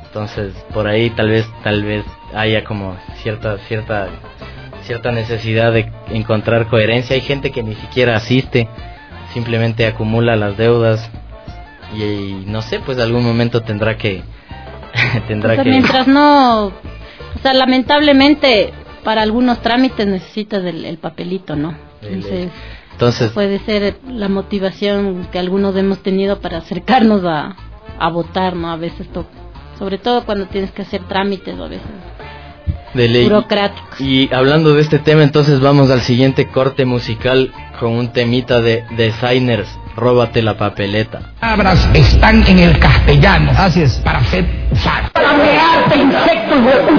Entonces, por ahí tal vez haya como cierta necesidad de encontrar coherencia. Hay gente que ni siquiera asiste, simplemente acumula las deudas y no sé, pues algún momento tendrá que mientras no, o sea, lamentablemente para algunos trámites necesitas el papelito, ¿no? Entonces puede ser la motivación que algunos hemos tenido para acercarnos a votar, ¿no? A veces sobre todo cuando tienes que hacer trámites o a veces de ley burocráticos. Y hablando de este tema, entonces vamos al siguiente corte musical con un temita de Designers, Róbate la papeleta. Palabras están en el castellano. Así es. Para ser usadas. Para mearte insectos,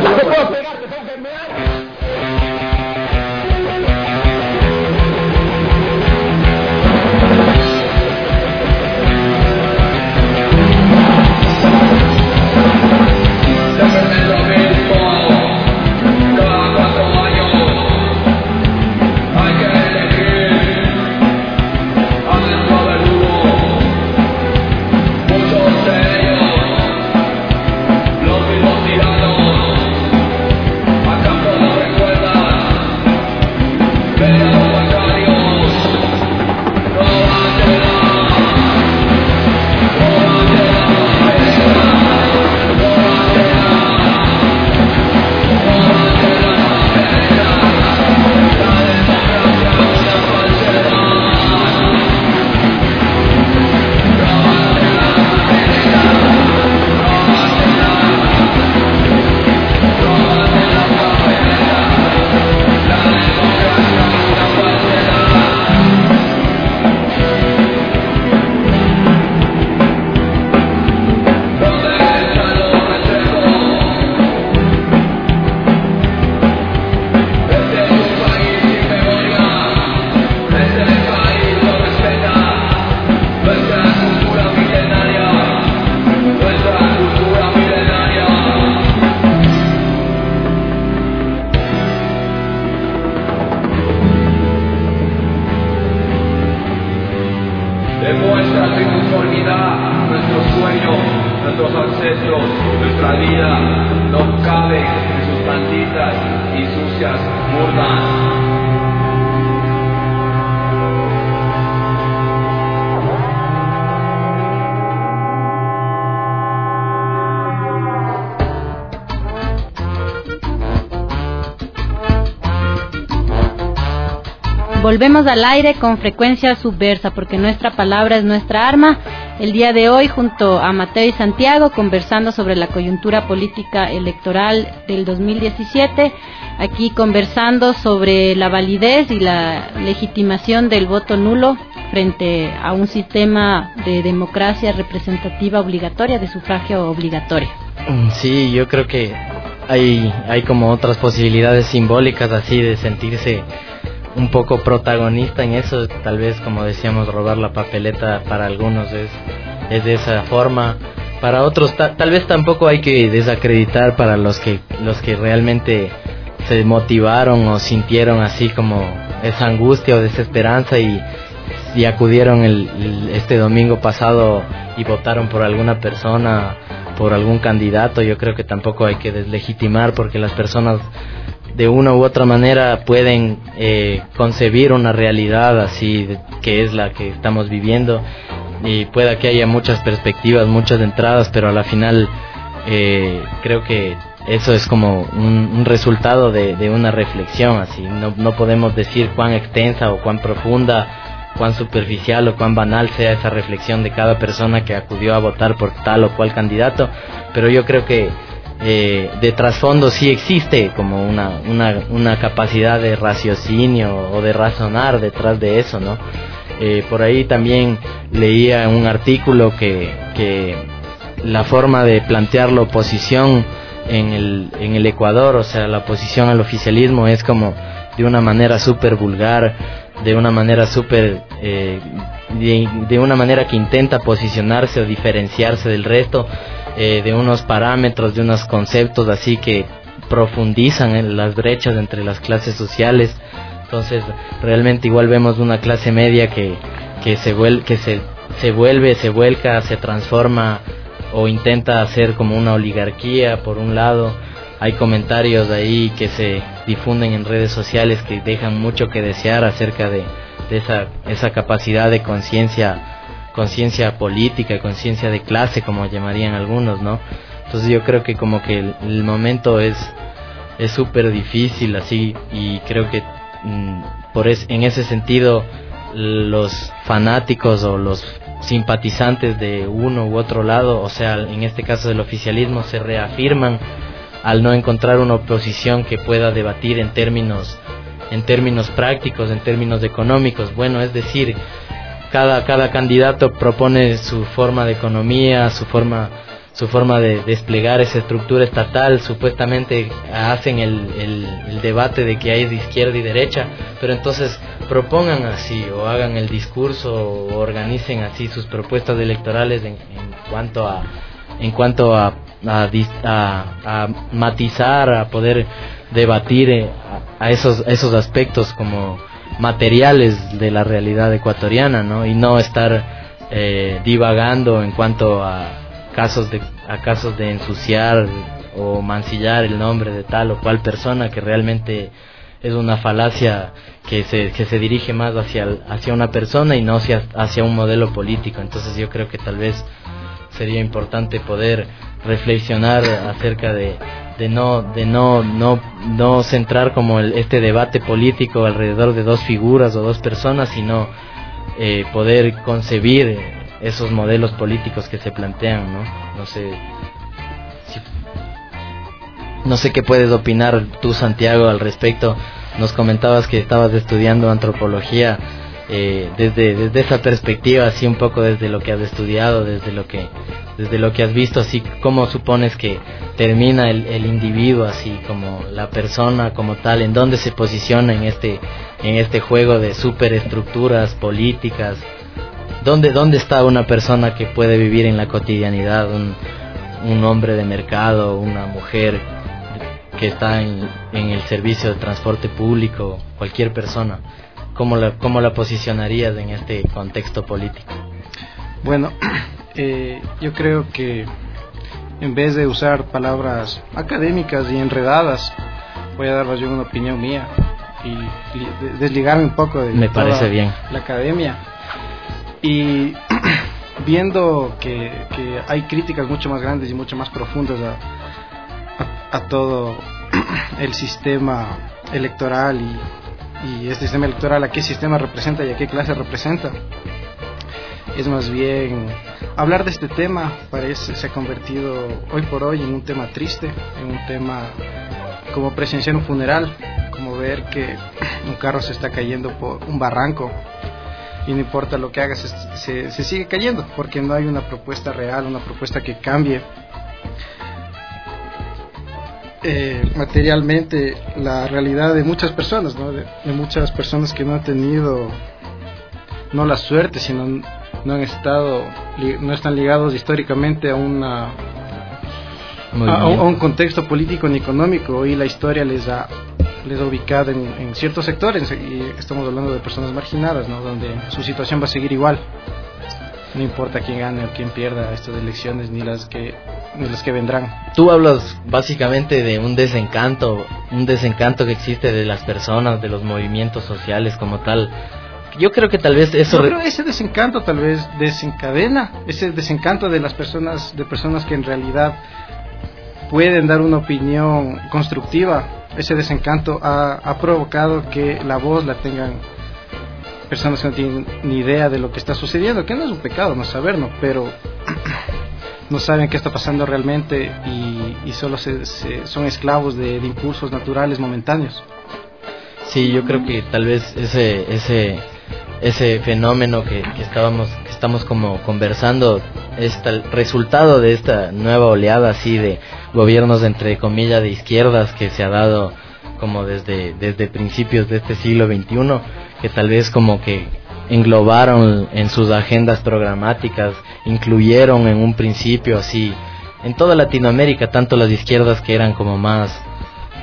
Volvemos al aire con Frecuencia Subversa, porque nuestra palabra es nuestra arma. El día de hoy, junto a Mateo y Santiago, conversando sobre la coyuntura política electoral del 2017, aquí conversando sobre la validez y la legitimación del voto nulo frente a un sistema de democracia representativa obligatoria, de sufragio obligatorio. Sí, yo creo que hay como otras posibilidades simbólicas así de sentirse un poco protagonista en eso. Tal vez, como decíamos, robar la papeleta para algunos es de esa forma. Para otros tal vez tampoco hay que desacreditar para los que realmente se motivaron o sintieron así como esa angustia o desesperanza y acudieron este domingo pasado y votaron por alguna persona, por algún candidato. Yo creo que tampoco hay que deslegitimar, porque las personas de una u otra manera pueden concebir una realidad así que es la que estamos viviendo, y pueda que haya muchas perspectivas, muchas entradas, pero a la final creo que eso es como un resultado de una reflexión. Así no podemos decir cuán extensa o cuán profunda, cuán superficial o cuán banal sea esa reflexión de cada persona que acudió a votar por tal o cual candidato, pero yo creo que de trasfondo sí existe como una capacidad de raciocinio o de razonar detrás de eso, ¿no? Por ahí también leía un artículo que la forma de plantear la oposición en el Ecuador, o sea, la oposición al oficialismo, es como de una manera súper vulgar, de una manera súper de una manera que intenta posicionarse o diferenciarse del resto, de unos parámetros, de unos conceptos así que profundizan en las brechas entre las clases sociales. Entonces realmente igual vemos una clase media que se vuelca, se transforma o intenta hacer como una oligarquía por un lado. Hay comentarios ahí que se difunden en redes sociales que dejan mucho que desear acerca de esa capacidad de conciencia política, conciencia de clase, como llamarían algunos, ¿no? Entonces yo creo que como que el momento es súper difícil así, y creo que en ese sentido los fanáticos o los simpatizantes de uno u otro lado, o sea, en este caso del oficialismo, se reafirman al no encontrar una oposición que pueda debatir en términos prácticos, en términos económicos. Bueno, es decir, cada candidato propone su forma de economía, su forma de desplegar esa estructura estatal. Supuestamente hacen el debate de que hay de izquierda y derecha, pero entonces propongan así, o hagan el discurso, o organicen así sus propuestas electorales en cuanto a matizar, a poder debatir a esos aspectos como materiales de la realidad ecuatoriana, ¿no? Y no estar divagando en cuanto a casos de ensuciar o mancillar el nombre de tal o cual persona, que realmente es una falacia que se dirige más hacia una persona y no hacia un modelo político. Entonces yo creo que tal vez sería importante poder reflexionar acerca de no centrar como este debate político alrededor de dos figuras o dos personas, sino poder concebir esos modelos políticos que se plantean, ¿no? No sé qué puedes opinar tú, Santiago, al respecto. Nos comentabas que estabas estudiando antropología, desde esa perspectiva, así un poco desde lo que has estudiado, desde lo que has visto, así cómo supones que termina el individuo, así como la persona como tal, en dónde se posiciona en este juego de superestructuras políticas. ¿Dónde está una persona que puede vivir en la cotidianidad, un hombre de mercado, una mujer que está en el servicio de transporte público, cualquier persona? ¿Cómo la posicionarías en este contexto político? Bueno, yo creo que en vez de usar palabras académicas y enredadas, voy a dar más bien una opinión mía y desligarme un poco de bien la academia. Y viendo que hay críticas mucho más grandes y mucho más profundas a todo el sistema electoral y este sistema electoral, a qué sistema representa y a qué clase representa, es más bien hablar de este tema. Se ha convertido hoy por hoy en un tema triste, en un tema como presenciar un funeral, como ver que un carro se está cayendo por un barranco y no importa lo que hagas, se sigue cayendo, porque no hay una propuesta real, una propuesta que cambie materialmente la realidad de muchas personas, ¿no? De muchas personas que no han tenido no la suerte, sino no están ligados históricamente a un contexto político ni económico, y la historia les ha ubicado en ciertos sectores, y estamos hablando de personas marginadas, ¿no? Donde su situación va a seguir igual, no importa quién gane o quién pierda estas elecciones, ni las que vendrán. Tú hablas básicamente de un desencanto que existe de las personas, de los movimientos sociales como tal. Yo creo que tal vez eso... ese desencanto tal vez desencadena ese desencanto de las personas, de personas que en realidad pueden dar una opinión constructiva. Ese desencanto ha provocado que la voz la tengan personas que no tienen ni idea de lo que está sucediendo, que no es un pecado no saberlo, pero no saben qué está pasando realmente y solo son esclavos de impulsos naturales momentáneos. Sí, yo creo que tal vez ese fenómeno que estamos como conversando es el resultado de esta nueva oleada así de gobiernos entre comillas de izquierdas que se ha dado como desde principios de este siglo XXI, que tal vez como que englobaron en sus agendas programáticas, incluyeron en un principio así en toda Latinoamérica, tanto las izquierdas que eran como más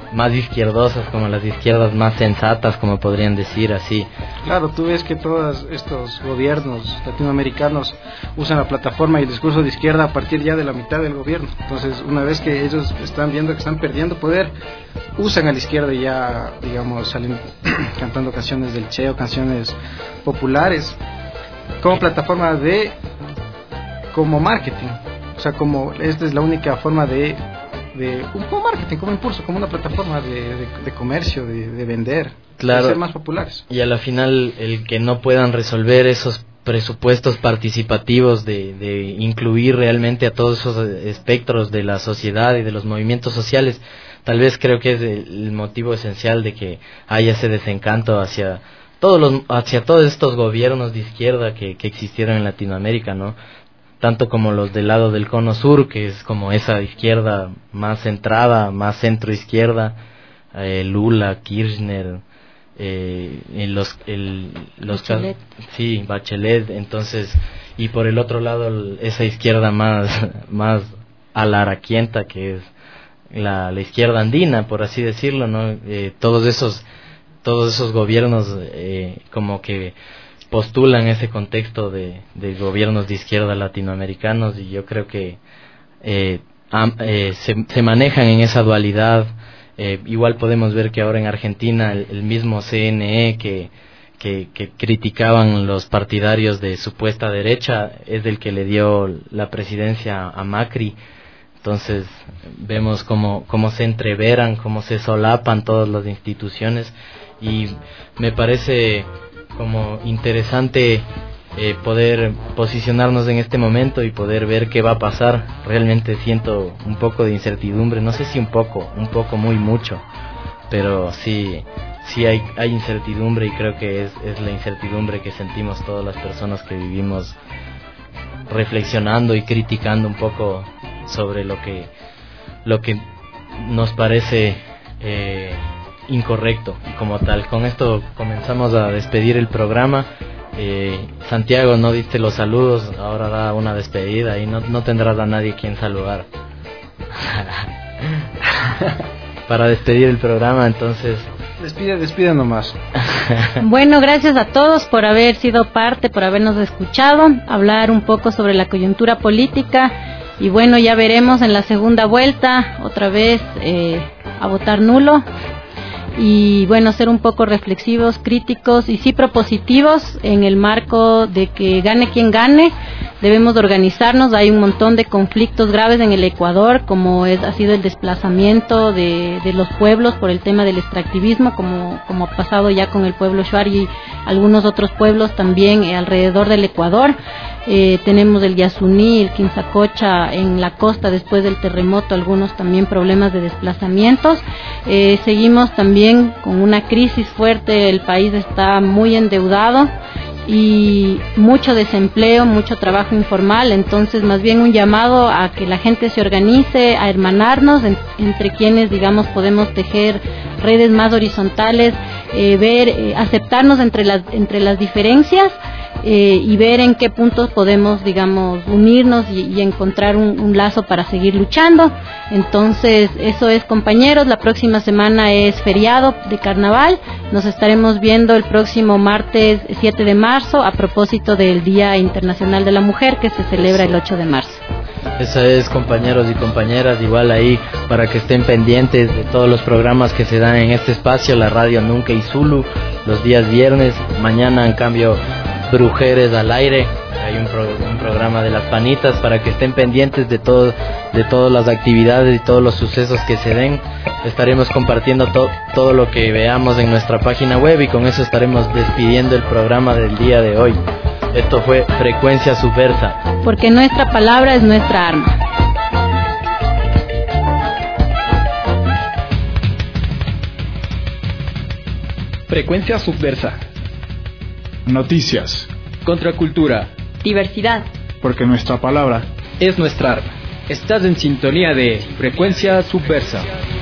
más izquierdosas, como las izquierdas más sensatas, como podrían decir así. Claro, tú ves que todos estos gobiernos latinoamericanos usan la plataforma y el discurso de izquierda a partir ya de la mitad del gobierno. Entonces, una vez que ellos están viendo que están perdiendo poder, usan a la izquierda y ya, digamos, salen cantando canciones del Che o canciones populares como plataforma como marketing. O sea, como esta es la única forma como marketing, como impulso, como una plataforma de comercio, de vender, claro, de ser más populares. Y a la final, el que no puedan resolver esos presupuestos participativos de incluir realmente a todos esos espectros de la sociedad y de los movimientos sociales, tal vez creo que es el motivo esencial de que haya ese desencanto hacia todos estos gobiernos de izquierda que existieron en Latinoamérica, ¿no? Tanto como los del lado del cono sur, que es como esa izquierda más centrada, más centro izquierda, Lula, Kirchner, Bachelet. Sí, Bachelet. Entonces, y por el otro lado esa izquierda más alaraquienta, que es la izquierda andina, por así decirlo, ¿no? Todos esos gobiernos como que postulan ese contexto de gobiernos de izquierda latinoamericanos, y yo creo que se manejan en esa dualidad. Igual podemos ver que ahora en Argentina el mismo CNE que criticaban los partidarios de supuesta derecha es el que le dio la presidencia a Macri. Entonces vemos cómo se entreveran, cómo se solapan todas las instituciones, y me parece como interesante poder posicionarnos en este momento y poder ver qué va a pasar. Realmente siento un poco de incertidumbre, no sé si un poco muy mucho, pero sí hay incertidumbre, y creo que es la incertidumbre que sentimos todas las personas que vivimos reflexionando y criticando un poco sobre lo que nos parece incorrecto. Y como tal, con esto comenzamos a despedir el programa. Santiago, no diste los saludos, ahora da una despedida y no tendrás a nadie quien saludar para despedir el programa. Entonces despide nomás. Bueno, gracias a todos por haber sido parte, por habernos escuchado hablar un poco sobre la coyuntura política, y bueno, ya veremos en la segunda vuelta otra vez a votar nulo. Y bueno, ser un poco reflexivos, críticos y sí propositivos en el marco de que gane quien gane. Debemos de organizarnos. Hay un montón de conflictos graves en el Ecuador, como ha sido el desplazamiento de los pueblos por el tema del extractivismo, como ha pasado ya con el pueblo Shuar y algunos otros pueblos también alrededor del Ecuador. Tenemos el Yasuní, el Quinzacocha en la costa después del terremoto, algunos también problemas de desplazamientos. Seguimos también con una crisis fuerte, el país está muy endeudado y mucho desempleo, mucho trabajo informal. Entonces, más bien un llamado a que la gente se organice, a hermanarnos entre quienes, digamos, podemos tejer redes más horizontales, aceptarnos entre las diferencias, y ver en qué puntos podemos, digamos, unirnos y encontrar un lazo para seguir luchando. Entonces, eso es, compañeros. La próxima semana es feriado de carnaval. Nos estaremos viendo el próximo martes 7 de marzo a propósito del Día Internacional de la Mujer, que se celebra el 8 de marzo. Eso es, compañeros y compañeras, igual ahí para que estén pendientes de todos los programas que se dan en este espacio, la radio Nunca y Zulu, los días viernes. Mañana, en cambio, Brujeres al aire, hay un programa de las panitas, para que estén pendientes de todas las actividades y todos los sucesos que se den. Estaremos compartiendo todo lo que veamos en nuestra página web, y con eso estaremos despidiendo el programa del día de hoy. Esto fue Frecuencia Subversa, porque nuestra palabra es nuestra arma. Frecuencia Subversa. Noticias, contracultura, diversidad, porque nuestra palabra es nuestra arma. Estás en sintonía de Frecuencia Subversa.